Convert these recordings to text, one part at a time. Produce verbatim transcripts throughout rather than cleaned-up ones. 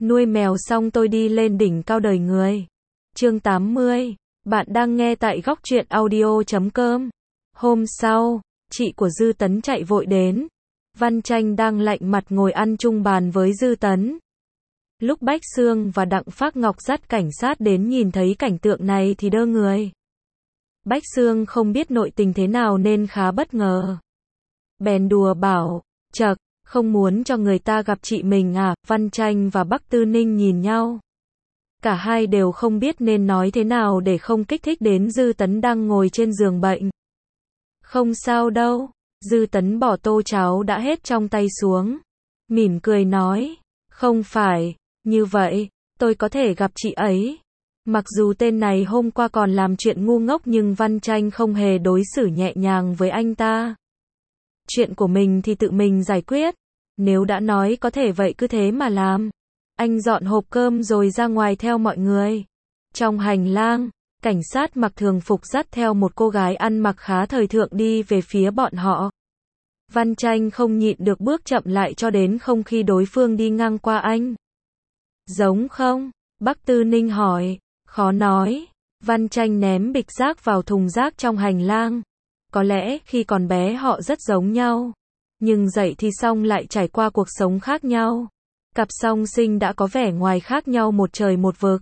Nuôi mèo xong tôi đi lên đỉnh cao đời người. Chương tám mươi. Bạn đang nghe tại góc truyện audio chấm com. Hôm sau, chị của Dư Tấn chạy vội đến. Văn Tranh đang lạnh mặt ngồi ăn chung bàn với Dư Tấn. Lúc Bách Xương và Đặng Phác Ngọc dắt cảnh sát đến nhìn thấy cảnh tượng này thì đơ người. Bách Xương không biết nội tình thế nào nên khá bất ngờ. Bèn đùa bảo, chậc, không muốn cho người ta gặp chị mình à? Văn Tranh và Bắc Tư Ninh nhìn nhau. Cả hai đều không biết nên nói thế nào để không kích thích đến Dư Tấn đang ngồi trên giường bệnh. Không sao đâu. Dư Tấn bỏ tô cháo đã hết trong tay xuống. Mỉm cười nói, không phải, như vậy, tôi có thể gặp chị ấy. Mặc dù tên này hôm qua còn làm chuyện ngu ngốc nhưng Văn Tranh không hề đối xử nhẹ nhàng với anh ta. Chuyện của mình thì tự mình giải quyết. Nếu đã nói có thể vậy cứ thế mà làm. Anh dọn hộp cơm rồi ra ngoài theo mọi người. Trong hành lang, cảnh sát mặc thường phục dắt theo một cô gái ăn mặc khá thời thượng đi về phía bọn họ. Văn Tranh không nhịn được bước chậm lại cho đến không khi đối phương đi ngang qua anh. Giống không? Bắc Tư Ninh hỏi. Khó nói. Văn Tranh ném bịch rác vào thùng rác trong hành lang. Có lẽ khi còn bé họ rất giống nhau. Nhưng dậy thì xong lại trải qua cuộc sống khác nhau. Cặp song sinh đã có vẻ ngoài khác nhau một trời một vực.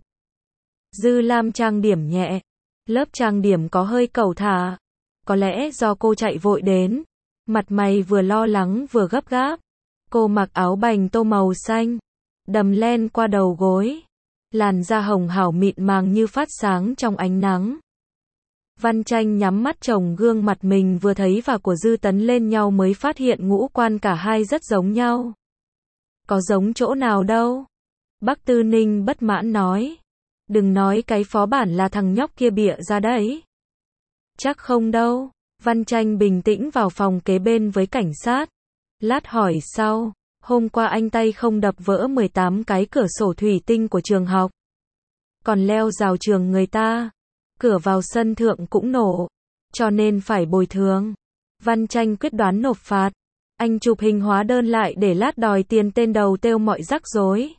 Dư Lam trang điểm nhẹ. Lớp trang điểm có hơi cẩu thả. Có lẽ do cô chạy vội đến. Mặt mày vừa lo lắng vừa gấp gáp. Cô mặc áo bành tô màu xanh. Đầm len qua đầu gối. Làn da hồng hào mịn màng như phát sáng trong ánh nắng. Văn Tranh nhắm mắt chồng gương mặt mình vừa thấy và của Dư Tấn lên nhau mới phát hiện ngũ quan cả hai rất giống nhau. Có giống chỗ nào đâu? Bắc Tư Ninh bất mãn nói. Đừng nói cái phó bản là thằng nhóc kia bịa ra đấy. Chắc không đâu. Văn Tranh bình tĩnh vào phòng kế bên với cảnh sát. Lát hỏi sau. Hôm qua anh tay không đập vỡ mười tám cái cửa sổ thủy tinh của trường học. Còn leo rào trường người ta. Cửa vào sân thượng cũng nổ. Cho nên phải bồi thường. Văn Tranh quyết đoán nộp phạt. Anh chụp hình hóa đơn lại để lát đòi tiền tên đầu têu mọi rắc rối.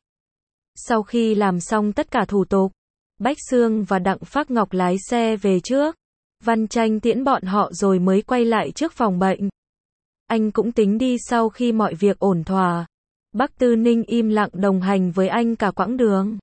Sau khi làm xong tất cả thủ tục, Bách Xương và Đặng Phác Ngọc lái xe về trước. Văn Tranh tiễn bọn họ rồi mới quay lại trước phòng bệnh. Anh cũng tính đi sau khi mọi việc ổn thỏa. Bắc Tư Ninh im lặng đồng hành với anh cả quãng đường.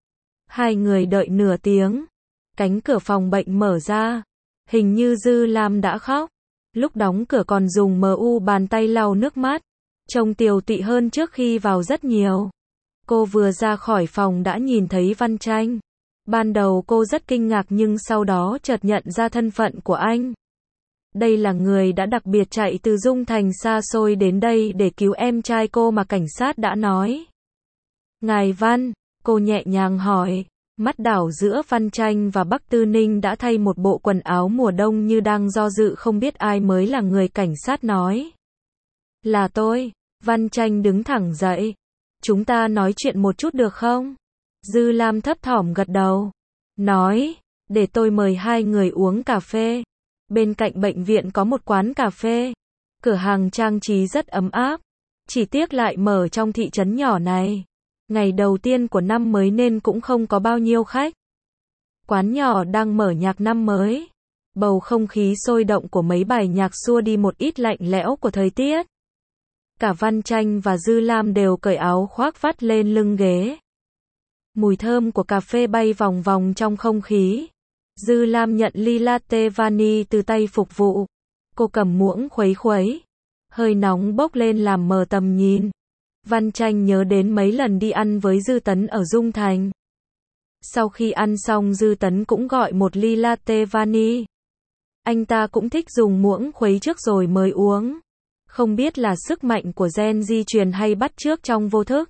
Hai người đợi nửa tiếng. Cánh cửa phòng bệnh mở ra. Hình như Dư Lam đã khóc. Lúc đóng cửa còn dùng mờ u bàn tay lau nước mắt. Trông tiều tụy hơn trước khi vào rất nhiều. Cô vừa ra khỏi phòng đã nhìn thấy Văn Tranh. Ban đầu cô rất kinh ngạc nhưng sau đó chợt nhận ra thân phận của anh. Đây là người đã đặc biệt chạy từ Dung Thành xa xôi đến đây để cứu em trai cô mà cảnh sát đã nói. Ngài Văn, cô nhẹ nhàng hỏi. Mắt đảo giữa Văn Tranh và Bắc Tư Ninh đã thay một bộ quần áo mùa đông như đang do dự không biết ai mới là người cảnh sát nói. Là tôi. Văn Tranh đứng thẳng dậy. Chúng ta nói chuyện một chút được không? Dư Lam thấp thỏm gật đầu. Nói, để tôi mời hai người uống cà phê. Bên cạnh bệnh viện có một quán cà phê. Cửa hàng trang trí rất ấm áp. Chỉ tiếc lại mở trong thị trấn nhỏ này. Ngày đầu tiên của năm mới nên cũng không có bao nhiêu khách. Quán nhỏ đang mở nhạc năm mới. Bầu không khí sôi động của mấy bài nhạc xua đi một ít lạnh lẽo của thời tiết. Cả Văn Tranh và Dư Lam đều cởi áo khoác vắt lên lưng ghế. Mùi thơm của cà phê bay vòng vòng trong không khí. Dư Lam nhận ly latte vani từ tay phục vụ. Cô cầm muỗng khuấy khuấy. Hơi nóng bốc lên làm mờ tầm nhìn. Văn Tranh nhớ đến mấy lần đi ăn với Dư Tấn ở Dung Thành. Sau khi ăn xong Dư Tấn cũng gọi một ly latte vani. Anh ta cũng thích dùng muỗng khuấy trước rồi mới uống. Không biết là sức mạnh của gen di truyền hay bắt chước trong vô thức.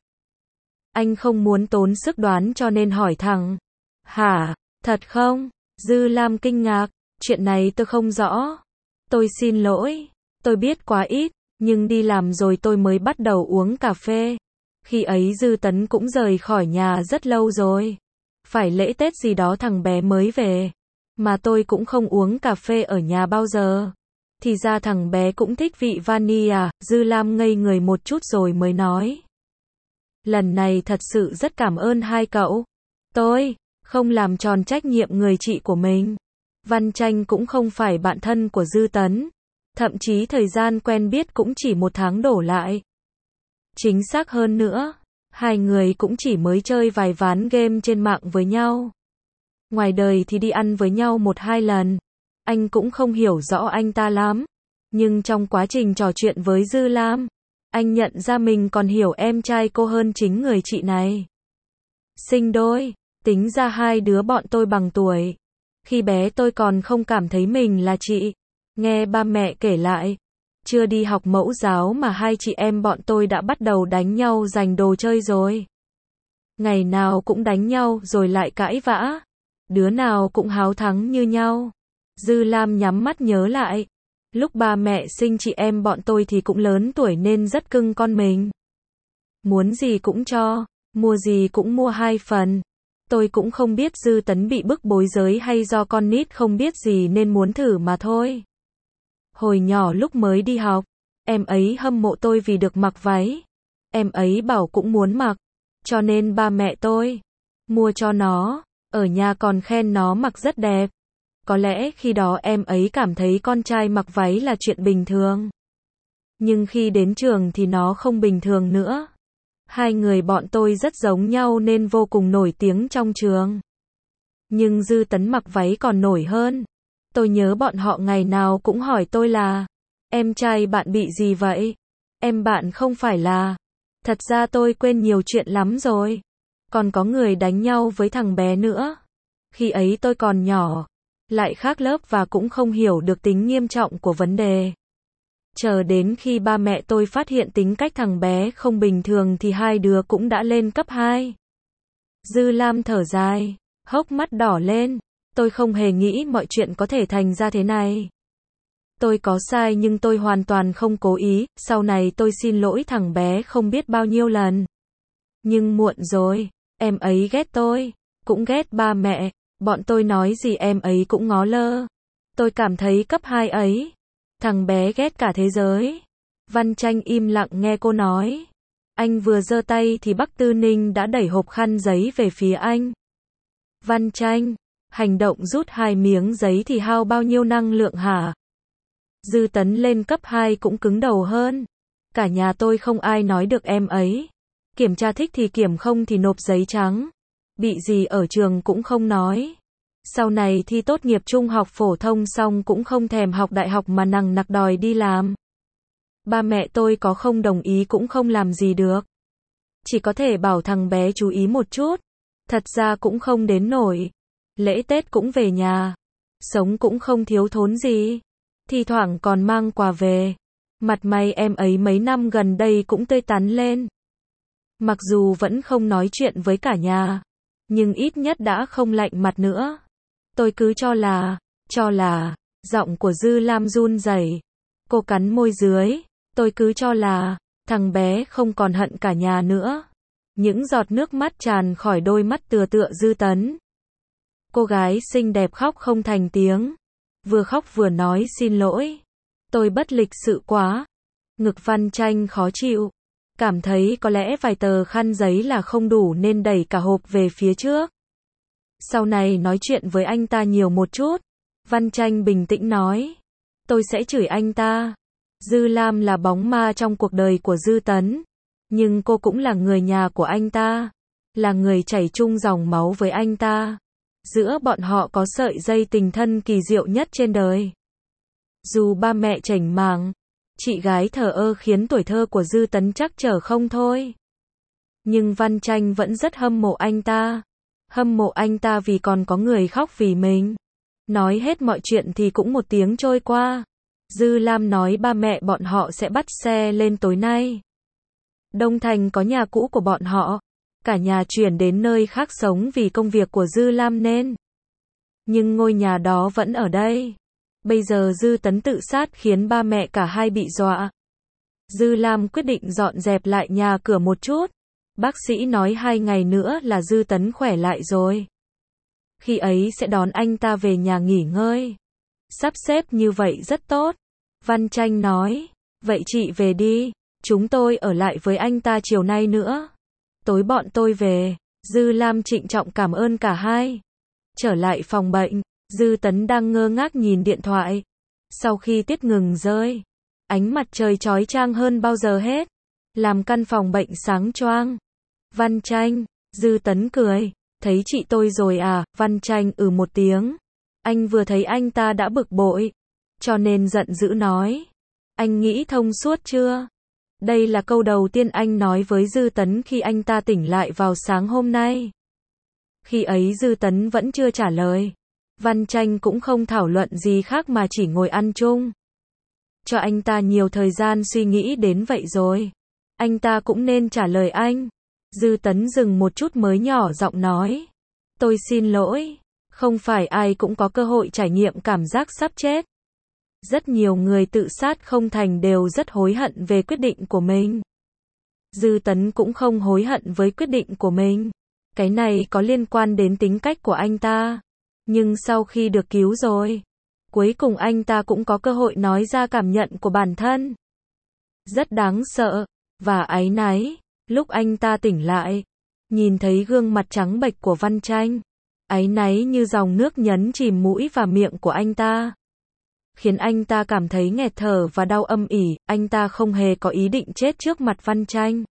Anh không muốn tốn sức đoán cho nên hỏi thẳng. Hả, thật không? Dư Lam kinh ngạc. Chuyện này tôi không rõ. Tôi xin lỗi. Tôi biết quá ít. Nhưng đi làm rồi tôi mới bắt đầu uống cà phê. Khi ấy Dư Tấn cũng rời khỏi nhà rất lâu rồi. Phải lễ Tết gì đó thằng bé mới về. Mà tôi cũng không uống cà phê ở nhà bao giờ. Thì ra thằng bé cũng thích vị vani à? Dư Lam ngây người một chút rồi mới nói. Lần này thật sự rất cảm ơn hai cậu. Tôi không làm tròn trách nhiệm người chị của mình. Văn Tranh cũng không phải bạn thân của Dư Tấn. Thậm chí thời gian quen biết cũng chỉ một tháng đổ lại. Chính xác hơn nữa, hai người cũng chỉ mới chơi vài ván game trên mạng với nhau. Ngoài đời thì đi ăn với nhau một hai lần. Anh cũng không hiểu rõ anh ta lắm. Nhưng trong quá trình trò chuyện với Dư Lam, anh nhận ra mình còn hiểu em trai cô hơn chính người chị này. Sinh đôi, tính ra hai đứa bọn tôi bằng tuổi. Khi bé tôi còn không cảm thấy mình là chị. Nghe ba mẹ kể lại, chưa đi học mẫu giáo mà hai chị em bọn tôi đã bắt đầu đánh nhau giành đồ chơi rồi. Ngày nào cũng đánh nhau rồi lại cãi vã. Đứa nào cũng háo thắng như nhau. Dư Lam nhắm mắt nhớ lại. Lúc ba mẹ sinh chị em bọn tôi thì cũng lớn tuổi nên rất cưng con mình. Muốn gì cũng cho, mua gì cũng mua hai phần. Tôi cũng không biết Dư Tấn bị bức bối giới hay do con nít không biết gì nên muốn thử mà thôi. Hồi nhỏ lúc mới đi học, em ấy hâm mộ tôi vì được mặc váy. Em ấy bảo cũng muốn mặc, cho nên ba mẹ tôi mua cho nó, ở nhà còn khen nó mặc rất đẹp. Có lẽ khi đó em ấy cảm thấy con trai mặc váy là chuyện bình thường. Nhưng khi đến trường thì nó không bình thường nữa. Hai người bọn tôi rất giống nhau nên vô cùng nổi tiếng trong trường. Nhưng Dư Tấn mặc váy còn nổi hơn. Tôi nhớ bọn họ ngày nào cũng hỏi tôi là, em trai bạn bị gì vậy? Em bạn không phải là... Thật ra tôi quên nhiều chuyện lắm rồi. Còn có người đánh nhau với thằng bé nữa. Khi ấy tôi còn nhỏ, lại khác lớp và cũng không hiểu được tính nghiêm trọng của vấn đề. Chờ đến khi ba mẹ tôi phát hiện tính cách thằng bé không bình thường thì hai đứa cũng đã lên cấp hai. Dư Lam thở dài, hốc mắt đỏ lên. Tôi không hề nghĩ mọi chuyện có thể thành ra thế này. Tôi có sai nhưng tôi hoàn toàn không cố ý, sau này tôi xin lỗi thằng bé không biết bao nhiêu lần. Nhưng muộn rồi, em ấy ghét tôi, cũng ghét ba mẹ, bọn tôi nói gì em ấy cũng ngó lơ. Tôi cảm thấy cấp hai ấy, thằng bé ghét cả thế giới. Văn Tranh im lặng nghe cô nói. Anh vừa giơ tay thì Bắc Tư Ninh đã đẩy hộp khăn giấy về phía anh. Văn Tranh, hành động rút hai miếng giấy thì hao bao nhiêu năng lượng hả? Dư Tấn lên cấp hai cũng cứng đầu hơn. Cả nhà tôi không ai nói được em ấy. Kiểm tra thích thì kiểm không thì nộp giấy trắng. Bị gì ở trường cũng không nói. Sau này thi tốt nghiệp trung học phổ thông xong cũng không thèm học đại học mà nằng nặc đòi đi làm. Ba mẹ tôi có không đồng ý cũng không làm gì được. Chỉ có thể bảo thằng bé chú ý một chút. Thật ra cũng không đến nổi. Lễ Tết cũng về nhà. Sống cũng không thiếu thốn gì. Thi thoảng còn mang quà về. Mặt mày em ấy mấy năm gần đây cũng tươi tắn lên. Mặc dù vẫn không nói chuyện với cả nhà, nhưng ít nhất đã không lạnh mặt nữa. Tôi cứ cho là, cho là, giọng của Dư Lam run rẩy. Cô cắn môi dưới. Tôi cứ cho là, thằng bé không còn hận cả nhà nữa. Những giọt nước mắt tràn khỏi đôi mắt tựa tựa Dư Tấn. Cô gái xinh đẹp khóc không thành tiếng. Vừa khóc vừa nói xin lỗi. Tôi bất lịch sự quá. Ngực Văn Tranh khó chịu. Cảm thấy có lẽ vài tờ khăn giấy là không đủ nên đẩy cả hộp về phía trước. Sau này nói chuyện với anh ta nhiều một chút. Văn Tranh bình tĩnh nói. Tôi sẽ chửi anh ta. Dư Lam là bóng ma trong cuộc đời của Dư Tấn. Nhưng cô cũng là người nhà của anh ta. Là người chảy chung dòng máu với anh ta. Giữa bọn họ có sợi dây tình thân kỳ diệu nhất trên đời. Dù ba mẹ chảnh mảng, chị gái thờ ơ khiến tuổi thơ của Dư Tấn trắc trở không thôi. Nhưng Văn Tranh vẫn rất hâm mộ anh ta. Hâm mộ anh ta vì còn có người khóc vì mình. Nói hết mọi chuyện thì cũng một tiếng trôi qua. Dư Lam nói ba mẹ bọn họ sẽ bắt xe lên tối nay. Đông Thành có nhà cũ của bọn họ. Cả nhà chuyển đến nơi khác sống vì công việc của Dư Lam nên. Nhưng ngôi nhà đó vẫn ở đây. Bây giờ Dư Tấn tự sát khiến ba mẹ cả hai bị dọa. Dư Lam quyết định dọn dẹp lại nhà cửa một chút. Bác sĩ nói hai ngày nữa là Dư Tấn khỏe lại rồi. Khi ấy sẽ đón anh ta về nhà nghỉ ngơi. Sắp xếp như vậy rất tốt. Văn Tranh nói. Vậy chị về đi. Chúng tôi ở lại với anh ta chiều nay nữa. tối bọn tôi về. Dư Lam trịnh trọng cảm ơn cả hai. Trở lại phòng bệnh, Dư Tấn đang ngơ ngác nhìn điện thoại. Sau khi tiết ngừng rơi, ánh mặt trời chói chang hơn bao giờ hết, làm căn phòng bệnh sáng choang. Văn Tranh, Dư Tấn cười, thấy chị tôi rồi à? Văn Tranh ừ một tiếng. Anh vừa thấy anh ta đã bực bội, cho nên giận dữ nói. Anh nghĩ thông suốt chưa? Đây là câu đầu tiên anh nói với Dư Tấn khi anh ta tỉnh lại vào sáng hôm nay. Khi ấy Dư Tấn vẫn chưa trả lời. Văn Tranh cũng không thảo luận gì khác mà chỉ ngồi ăn chung. Cho anh ta nhiều thời gian suy nghĩ đến vậy rồi. Anh ta cũng nên trả lời anh. Dư Tấn dừng một chút mới nhỏ giọng nói. Tôi xin lỗi. Không phải ai cũng có cơ hội trải nghiệm cảm giác sắp chết. Rất nhiều người tự sát không thành đều rất hối hận về quyết định của mình. Dư Tấn cũng không hối hận với quyết định của mình. Cái này có liên quan đến tính cách của anh ta. Nhưng sau khi được cứu rồi, cuối cùng anh ta cũng có cơ hội nói ra cảm nhận của bản thân. Rất đáng sợ, và áy náy. Lúc anh ta tỉnh lại, nhìn thấy gương mặt trắng bệch của Văn Tranh, áy náy như dòng nước nhấn chìm mũi và miệng của anh ta, khiến anh ta cảm thấy nghẹt thở và đau âm ỉ. Anh ta không hề có ý định chết trước mặt Văn Tranh,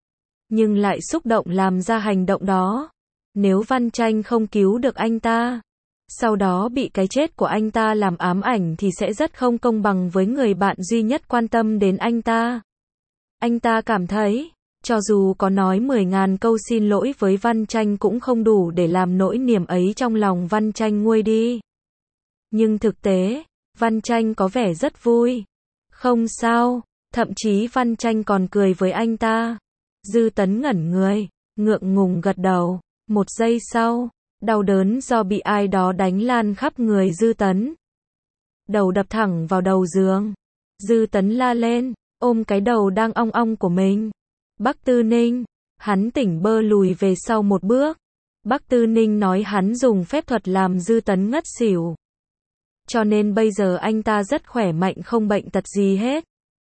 nhưng lại xúc động làm ra hành động đó. Nếu Văn Tranh không cứu được anh ta, sau đó bị cái chết của anh ta làm ám ảnh thì sẽ rất không công bằng với người bạn duy nhất quan tâm đến anh ta. Anh ta cảm thấy, cho dù có nói mười ngàn câu xin lỗi với Văn Tranh cũng không đủ để làm nỗi niềm ấy trong lòng Văn Tranh nguôi đi. Nhưng thực tế, Văn Tranh có vẻ rất vui. Không sao, thậm chí Văn Tranh còn cười với anh ta. Dư Tấn ngẩn người, ngượng ngùng gật đầu. Một giây sau, đau đớn do bị ai đó đánh lan khắp người Dư Tấn. Đầu đập thẳng vào đầu giường. Dư Tấn la lên, ôm cái đầu đang ong ong của mình. Bắc Tư Ninh, hắn tỉnh bơ lùi về sau một bước. Bắc Tư Ninh nói hắn dùng phép thuật làm Dư Tấn ngất xỉu. Cho nên bây giờ anh ta rất khỏe mạnh không bệnh tật gì hết.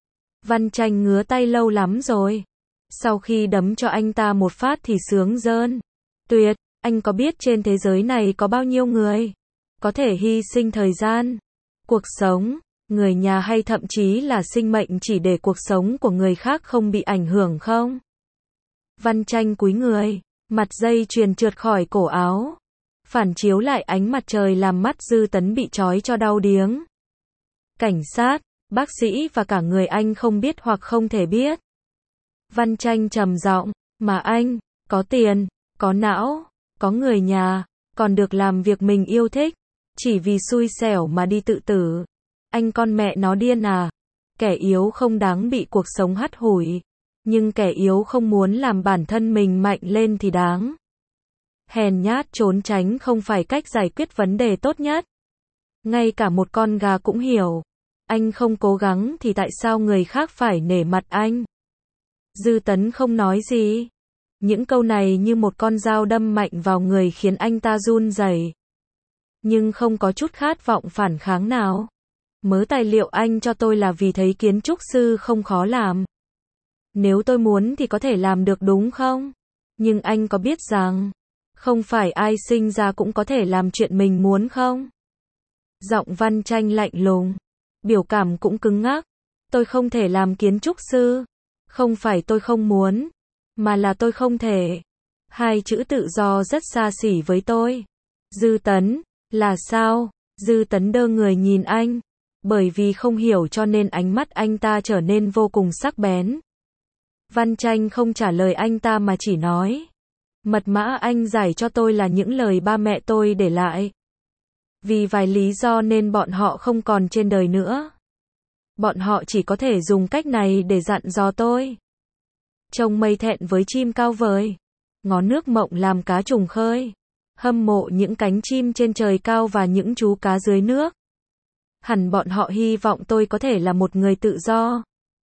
Văn Tranh ngứa tay lâu lắm rồi. Sau khi đấm cho anh ta một phát thì sướng rơn. Tuyệt, anh có biết trên thế giới này có bao nhiêu người có thể hy sinh thời gian, cuộc sống, người nhà hay thậm chí là sinh mệnh chỉ để cuộc sống của người khác không bị ảnh hưởng không? Văn Tranh cúi người, mặt dây chuyền trượt khỏi cổ áo, phản chiếu lại ánh mặt trời làm mắt Dư Tấn bị trói cho đau điếng. Cảnh sát, bác sĩ và cả người anh không biết hoặc không thể biết. Văn Tranh trầm giọng, mà anh, có tiền, có não, có người nhà, còn được làm việc mình yêu thích, chỉ vì xui xẻo mà đi tự tử. Anh con mẹ nó điên à? Kẻ yếu không đáng bị cuộc sống hắt hủi, nhưng kẻ yếu không muốn làm bản thân mình mạnh lên thì đáng. Hèn nhát trốn tránh không phải cách giải quyết vấn đề tốt nhất. Ngay cả một con gà cũng hiểu. Anh không cố gắng thì tại sao người khác phải nể mặt anh? Dư Tấn không nói gì. Những câu này như một con dao đâm mạnh vào người khiến anh ta run rẩy. Nhưng không có chút khát vọng phản kháng nào. Mớ tài liệu anh cho tôi là vì thấy kiến trúc sư không khó làm. Nếu tôi muốn thì có thể làm được đúng không? Nhưng anh có biết rằng, không phải ai sinh ra cũng có thể làm chuyện mình muốn không? Giọng Văn Tranh lạnh lùng, biểu cảm cũng cứng ngắc. Tôi không thể làm kiến trúc sư. Không phải tôi không muốn, mà là tôi không thể. Hai chữ tự do rất xa xỉ với tôi. Dư Tấn, là sao? Dư Tấn đơ người nhìn anh. Bởi vì không hiểu cho nên ánh mắt anh ta trở nên vô cùng sắc bén. Văn Tranh không trả lời anh ta mà chỉ nói. Mật mã anh giải cho tôi là những lời ba mẹ tôi để lại. Vì vài lý do nên bọn họ không còn trên đời nữa. Bọn họ chỉ có thể dùng cách này để dặn dò tôi. Trông mây thẹn với chim cao vời. Ngó nước mộng làm cá trùng khơi. Hâm mộ những cánh chim trên trời cao và những chú cá dưới nước. Hẳn bọn họ hy vọng tôi có thể là một người tự do.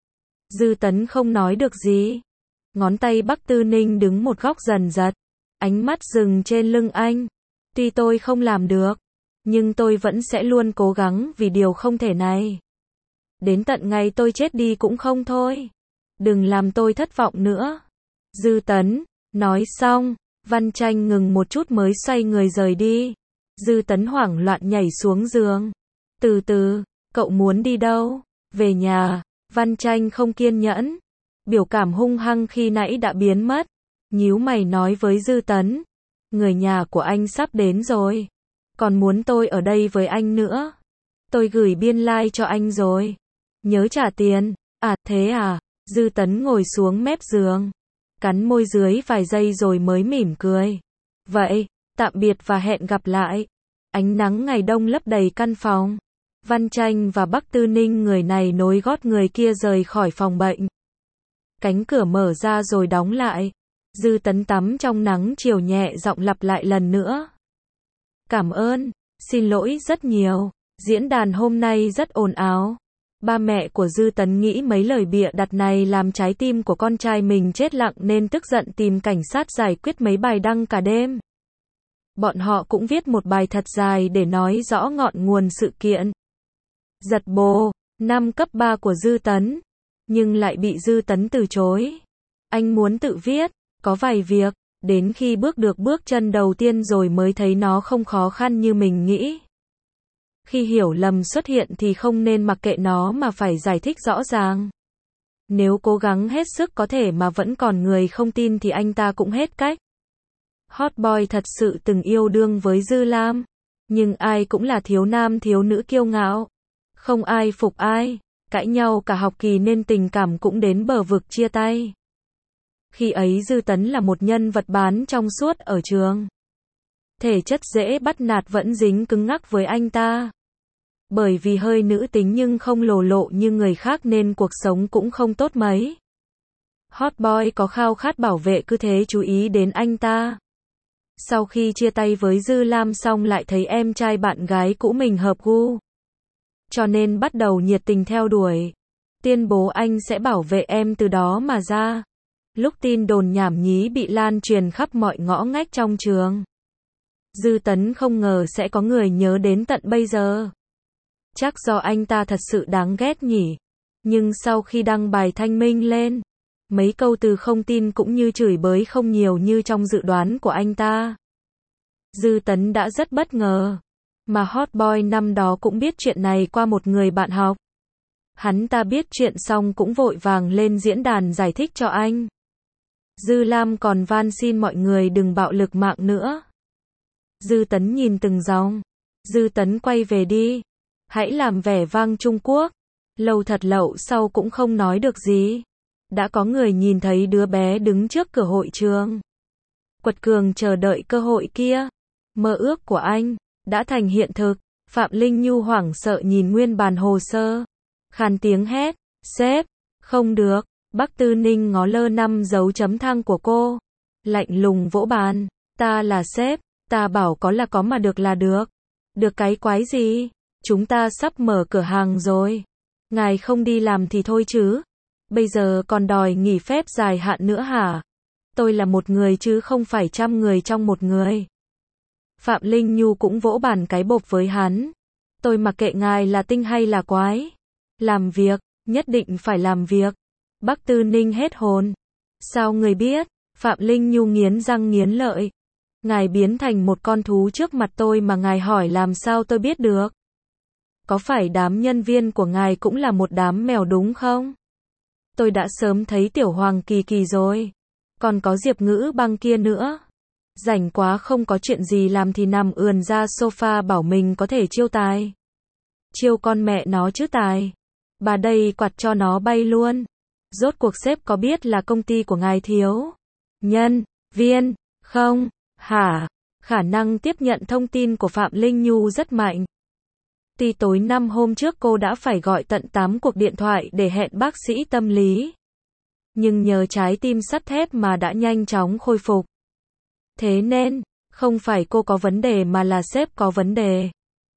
Dư Tấn không nói được gì. Ngón tay Bắc Tư Ninh đứng một góc dần dật. Ánh mắt dừng trên lưng anh. Tuy tôi không làm được, nhưng tôi vẫn sẽ luôn cố gắng vì điều không thể này. Đến tận ngày tôi chết đi cũng không thôi. Đừng làm tôi thất vọng nữa. Dư Tấn, Nói xong, Văn Tranh ngừng một chút mới xoay người rời đi. Dư Tấn hoảng loạn nhảy xuống giường. Từ từ, cậu muốn đi đâu? Về nhà. Văn Tranh không kiên nhẫn. Biểu cảm hung hăng khi nãy đã biến mất. Nhíu mày nói với Dư Tấn. Người nhà của anh sắp đến rồi. Còn muốn tôi ở đây với anh nữa. Tôi gửi biên lai like cho anh rồi. Nhớ trả tiền. À, thế à? Dư Tấn ngồi xuống mép giường. Cắn môi dưới vài giây rồi mới mỉm cười. Vậy, tạm biệt và hẹn gặp lại. Ánh nắng ngày đông lấp đầy căn phòng. Văn Tranh và Bắc Tư Ninh người này nối gót người kia rời khỏi phòng bệnh. Cánh cửa mở ra rồi đóng lại. Dư Tấn tắm trong nắng chiều nhẹ giọng lặp lại lần nữa. Cảm ơn, xin lỗi rất nhiều. Diễn đàn hôm nay rất ồn ào. Ba mẹ của Dư Tấn nghĩ mấy lời bịa đặt này làm trái tim của con trai mình chết lặng nên tức giận tìm cảnh sát giải quyết mấy bài đăng cả đêm. Bọn họ cũng viết một bài thật dài để nói rõ ngọn nguồn sự kiện. Giật bồ, năm cấp ba của Dư Tấn. Nhưng lại bị Dư Tấn từ chối. Anh muốn tự viết, có vài việc, đến khi bước được bước chân đầu tiên rồi mới thấy nó không khó khăn như mình nghĩ. Khi hiểu lầm xuất hiện thì không nên mặc kệ nó mà phải giải thích rõ ràng. Nếu cố gắng hết sức có thể mà vẫn còn người không tin thì anh ta cũng hết cách. Hot boy thật sự từng yêu đương với Dư Lam. Nhưng ai cũng là thiếu nam thiếu nữ kiêu ngạo. Không ai phục ai. Cãi nhau cả học kỳ nên tình cảm cũng đến bờ vực chia tay. Khi ấy Dư Tấn là một nhân vật bán trong suốt ở trường. Thể chất dễ bắt nạt vẫn dính cứng ngắc với anh ta. Bởi vì hơi nữ tính nhưng không lồ lộ như người khác nên cuộc sống cũng không tốt mấy. Hot boy có khao khát bảo vệ cứ thế chú ý đến anh ta. Sau khi chia tay với Dư Lam xong lại thấy em trai bạn gái cũ mình hợp gu. Cho nên bắt đầu nhiệt tình theo đuổi. Tuyên bố anh sẽ bảo vệ em từ đó mà ra. Lúc tin đồn nhảm nhí bị lan truyền khắp mọi ngõ ngách trong trường. Dư Tấn không ngờ sẽ có người nhớ đến tận bây giờ. Chắc do anh ta thật sự đáng ghét nhỉ. Nhưng sau khi đăng bài thanh minh lên, mấy câu từ không tin cũng như chửi bới không nhiều như trong dự đoán của anh ta. Dư Tấn đã rất bất ngờ. Mà hot boy năm đó cũng biết chuyện này qua một người bạn học. Hắn ta biết chuyện xong cũng vội vàng lên diễn đàn giải thích cho anh. Dư Lam còn van xin mọi người đừng bạo lực mạng nữa. Dư Tấn nhìn từng dòng. Dư Tấn quay về đi. Hãy làm vẻ vang Trung Quốc. Lâu thật lậu sau cũng không nói được gì. Đã có người nhìn thấy đứa bé đứng trước cửa hội trường. Quật cường chờ đợi cơ hội kia. Mơ ước của anh đã thành hiện thực. Phạm Linh Nhu hoảng sợ nhìn nguyên bản hồ sơ. Khàn tiếng hét. Sếp, không được. Bắc Tư Ninh ngó lơ năm dấu chấm thang của cô. Lạnh lùng vỗ bàn. Ta là sếp. Ta bảo có là có mà được là được. Được cái quái gì? Chúng ta sắp mở cửa hàng rồi. Ngài không đi làm thì thôi chứ. Bây giờ còn đòi nghỉ phép dài hạn nữa hả? Tôi là một người chứ không phải trăm người trong một người. Phạm Linh Nhu cũng vỗ bàn cái bộp với hắn. Tôi mặc kệ ngài là tinh hay là quái. Làm việc, nhất định phải làm việc. Bắc Tư Ninh hết hồn. Sao người biết? Phạm Linh Nhu nghiến răng nghiến lợi. Ngài biến thành một con thú trước mặt tôi mà ngài hỏi làm sao tôi biết được? Có phải đám nhân viên của ngài cũng là một đám mèo đúng không? Tôi đã sớm thấy Tiểu Hoàng Kỳ Kỳ rồi. Còn có Diệp Ngữ Băng kia nữa. Rảnh quá không có chuyện gì làm thì nằm ườn ra sofa bảo mình có thể chiêu tài. Chiêu con mẹ nó chứ tài. Bà đây quạt cho nó bay luôn. Rốt cuộc sếp có biết là công ty của ngài thiếu nhân viên không? Hả? Khả năng tiếp nhận thông tin của Phạm Linh Nhu rất mạnh. Tuy tối năm hôm trước cô đã phải gọi tận tám cuộc điện thoại để hẹn bác sĩ tâm lý. Nhưng nhờ trái tim sắt thép mà đã nhanh chóng khôi phục. Thế nên, không phải cô có vấn đề mà là sếp có vấn đề.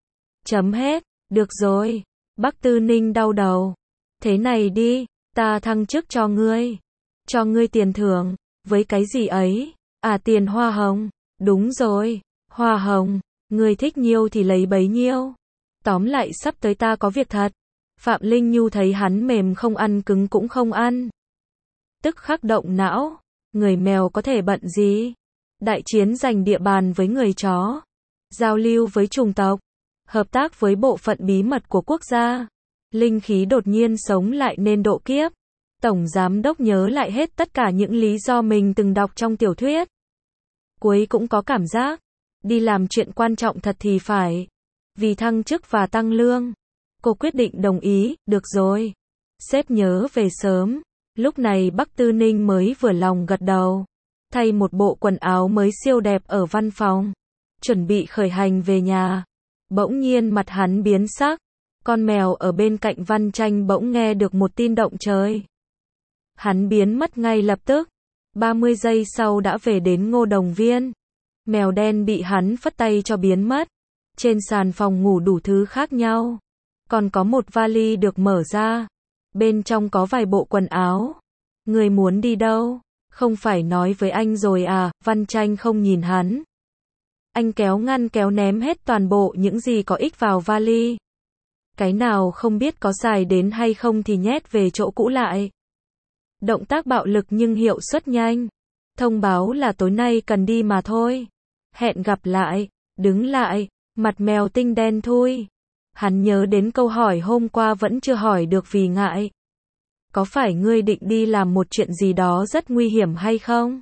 Chấm hết. Được rồi. Bắc Tư Ninh đau đầu. Thế này đi, ta thăng chức cho ngươi. Cho ngươi tiền thưởng. Với cái gì ấy? À, tiền hoa hồng. Đúng rồi. Hoa hồng. Ngươi thích nhiêu thì lấy bấy nhiêu. Tóm lại sắp tới ta có việc thật. Phạm Linh Nhu thấy hắn mềm không ăn cứng cũng không ăn. Tức khắc động não. Người mèo có thể bận gì? Đại chiến giành địa bàn với người chó. Giao lưu với chủng tộc. Hợp tác với bộ phận bí mật của quốc gia. Linh khí đột nhiên sống lại nên độ kiếp. Tổng giám đốc nhớ lại hết tất cả những lý do mình từng đọc trong tiểu thuyết. Cuối cũng có cảm giác, đi làm chuyện quan trọng thật thì phải. Vì thăng chức và tăng lương. Cô quyết định đồng ý, được rồi. Sếp nhớ về sớm. Lúc này Bắc Tư Ninh mới vừa lòng gật đầu. Thay một bộ quần áo mới siêu đẹp ở văn phòng. Chuẩn bị khởi hành về nhà. Bỗng nhiên mặt hắn biến sắc. Con mèo ở bên cạnh Văn Tranh bỗng nghe được một tin động trời. Hắn biến mất ngay lập tức. ba mươi giây sau đã về đến Ngô Đồng Viên. Mèo đen bị hắn phất tay cho biến mất. Trên sàn phòng ngủ đủ thứ khác nhau. Còn có một vali được mở ra. Bên trong có vài bộ quần áo. Người muốn đi đâu? Không phải nói với anh rồi à? Văn Tranh không nhìn hắn. Anh kéo ngăn kéo ném hết toàn bộ những gì có ích vào vali. Cái nào không biết có xài đến hay không thì nhét về chỗ cũ lại. Động tác bạo lực nhưng hiệu suất nhanh. Thông báo là tối nay cần đi mà thôi. Hẹn gặp lại. Đứng lại. Mặt mèo tinh đen thui. Hắn nhớ đến câu hỏi hôm qua vẫn chưa hỏi được vì ngại. Có phải ngươi định đi làm một chuyện gì đó rất nguy hiểm hay không?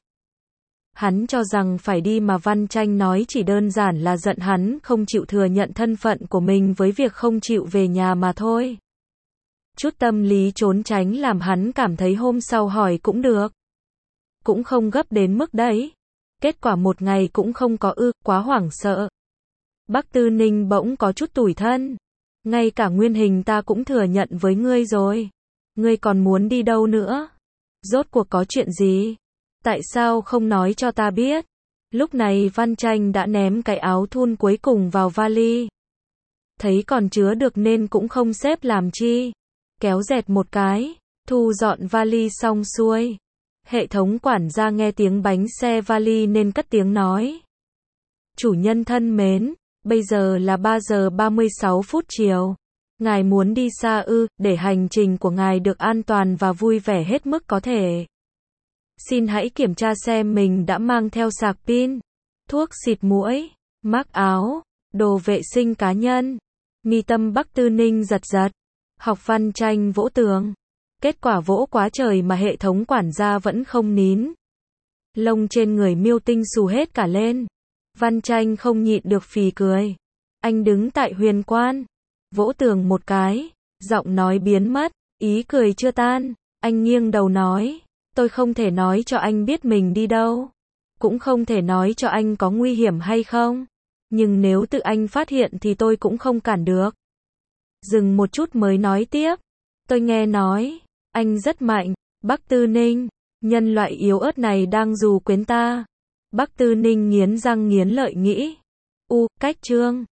Hắn cho rằng phải đi mà Văn Tranh nói chỉ đơn giản là giận hắn không chịu thừa nhận thân phận của mình với việc không chịu về nhà mà thôi. Chút tâm lý trốn tránh làm hắn cảm thấy hôm sau hỏi cũng được. Cũng không gấp đến mức đấy. Kết quả một ngày cũng không có ư, quá hoảng sợ. Bắc Tư Ninh bỗng có chút tủi thân. Ngay cả nguyên hình ta cũng thừa nhận với ngươi rồi. Ngươi còn muốn đi đâu nữa? Rốt cuộc có chuyện gì? Tại sao không nói cho ta biết? Lúc này Văn Tranh đã ném cái áo thun cuối cùng vào vali. Thấy còn chứa được nên cũng không xếp làm chi. Kéo dẹt một cái, thu dọn vali xong xuôi. Hệ thống quản gia nghe tiếng bánh xe vali nên cất tiếng nói. Chủ nhân thân mến, bây giờ là ba giờ ba mươi sáu phút chiều. Ngài muốn đi xa ư, để hành trình của ngài được an toàn và vui vẻ hết mức có thể. Xin hãy kiểm tra xem mình đã mang theo sạc pin, thuốc xịt muỗi, mác áo, đồ vệ sinh cá nhân. Mi tâm Bắc Tư Ninh giật giật. Học Văn Tranh vỗ tường. Kết quả vỗ quá trời mà hệ thống quản gia vẫn không nín. Lông trên người Miêu Tinh xù hết cả lên. Văn Tranh không nhịn được phì cười. Anh đứng tại huyền quan. Vỗ tường một cái. Giọng nói biến mất. Ý cười chưa tan. Anh nghiêng đầu nói. Tôi không thể nói cho anh biết mình đi đâu. Cũng không thể nói cho anh có nguy hiểm hay không. Nhưng nếu tự anh phát hiện thì tôi cũng không cản được. Dừng một chút mới nói tiếp. Tôi nghe nói. Anh rất mạnh. Bắc Tư Ninh. Nhân loại yếu ớt này đang dù quyến ta. Bắc Tư Ninh nghiến răng nghiến lợi nghĩ. U, cách chương.